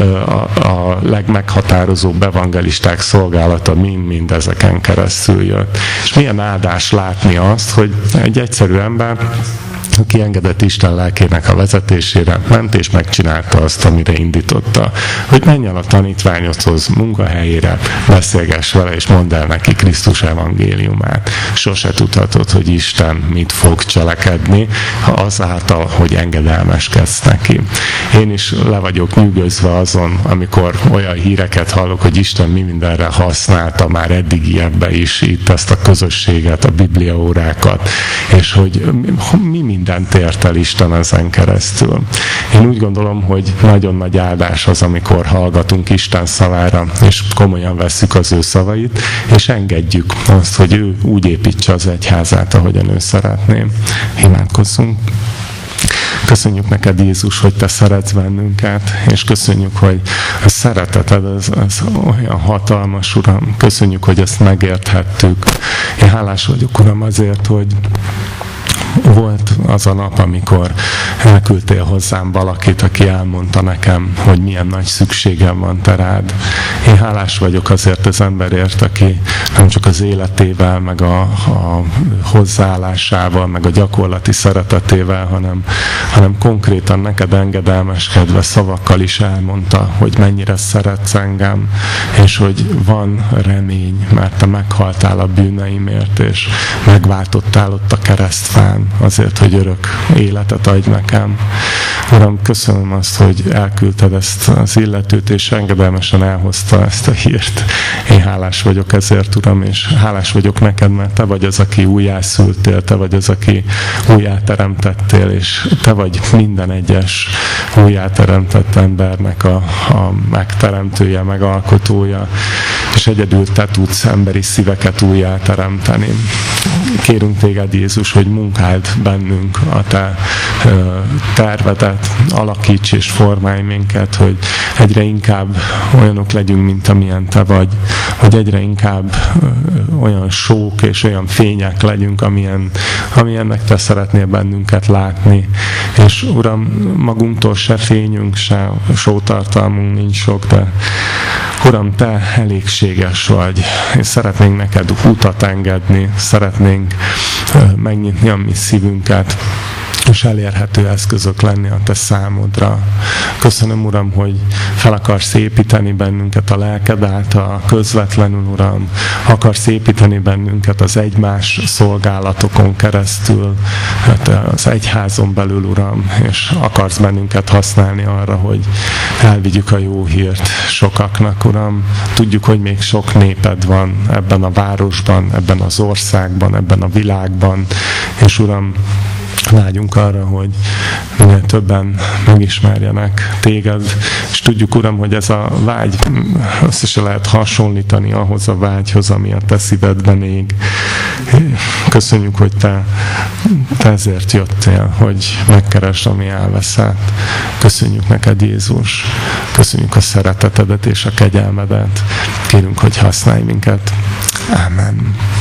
a legmeghatározóbb evangelisták szolgálata mind ezeken keresztül jött. És milyen áldás látni azt, hogy egy egyszerű ember, aki engedett Isten lelkének a vezetésére, ment és megcsinálta azt, amire indította. Hogy menj el a tanítványodhoz, munkahelyére, beszélgess vele, és mondd el neki Krisztus evangéliumát. Sose tudhatod, hogy Isten mit fog cselekedni, ha azáltal, hogy engedelmeskedsz neki. Én is le vagyok nyűgözve azon, amikor olyan híreket hallok, hogy Isten mi mindenre használta már eddigiekben is itt ezt a közösséget, a bibliaórákat, és hogy mi mindent ért el Isten ezen keresztül. Én úgy gondolom, hogy nagyon nagy áldás az, amikor hallgatunk Isten szavára, és komolyan vesszük az ő szavait, és engedjük azt, hogy ő úgy építse az egyházát, ahogyan ő szeretné. Imádkozzunk! Köszönjük neked, Jézus, hogy te szeretsz bennünket, és köszönjük, hogy a szereteted az olyan hatalmas, Uram. Köszönjük, hogy ezt megérthettük. Én hálás vagyok, Uram, azért, hogy volt az a nap, amikor elküldtél hozzám valakit, aki elmondta nekem, hogy milyen nagy szükségem van te rád. Én hálás vagyok azért az emberért, aki nem csak az életével, meg a hozzáállásával, meg a gyakorlati szeretetével, hanem konkrétan neked engedelmeskedve szavakkal is elmondta, hogy mennyire szeretsz engem, és hogy van remény, mert te meghaltál a bűneimért, és megváltottál ott a keresztfán. hanem azért, hogy örök életet adj nekem. Uram, köszönöm azt, hogy elküldted ezt az illetőt, és engedelmesen elhozta ezt a hírt. Én hálás vagyok ezért, Uram, és hálás vagyok neked, mert te vagy az, aki újjászültél, te vagy az, aki újjáteremtettél, és te vagy minden egyes újjáteremtett embernek a megteremtője, megalkotója, és egyedül te tudsz emberi szíveket újjáteremteni. Kérünk téged, Jézus, hogy munkáld bennünk a te tervedet, alakíts és formálj minket, hogy egyre inkább olyanok legyünk, mint amilyen te vagy, hogy egyre inkább olyan sók és olyan fények legyünk, amilyennek te szeretnél bennünket látni. És Uram, magunktól se fényünk, se sótartalmunk nincs sok, de Uram, te elégséges vagy, és szeretnénk neked utat engedni, szeretnénk megnyitni a mi szívünket, és elérhető eszközök lenni a te számodra. Köszönöm, Uram, hogy fel akarsz építeni bennünket a lelked által, közvetlenül, Uram, akarsz építeni bennünket az egymás szolgálatokon keresztül, az egyházon belül, Uram, és akarsz bennünket használni arra, hogy elvigyük a jó hírt sokaknak, Uram. Tudjuk, hogy még sok néped van ebben a városban, ebben az országban, ebben a világban, és Uram, vágyunk arra, hogy minél többen megismerjenek téged, és tudjuk, Uram, hogy ez a vágy össze se lehet hasonlítani ahhoz a vágyhoz, ami a te szívedben ég. Köszönjük, hogy te ezért jöttél, hogy megkeresd, ami elveszett. Köszönjük neked, Jézus. Köszönjük a szeretetedet és a kegyelmedet. Kérünk, hogy használj minket. Amen.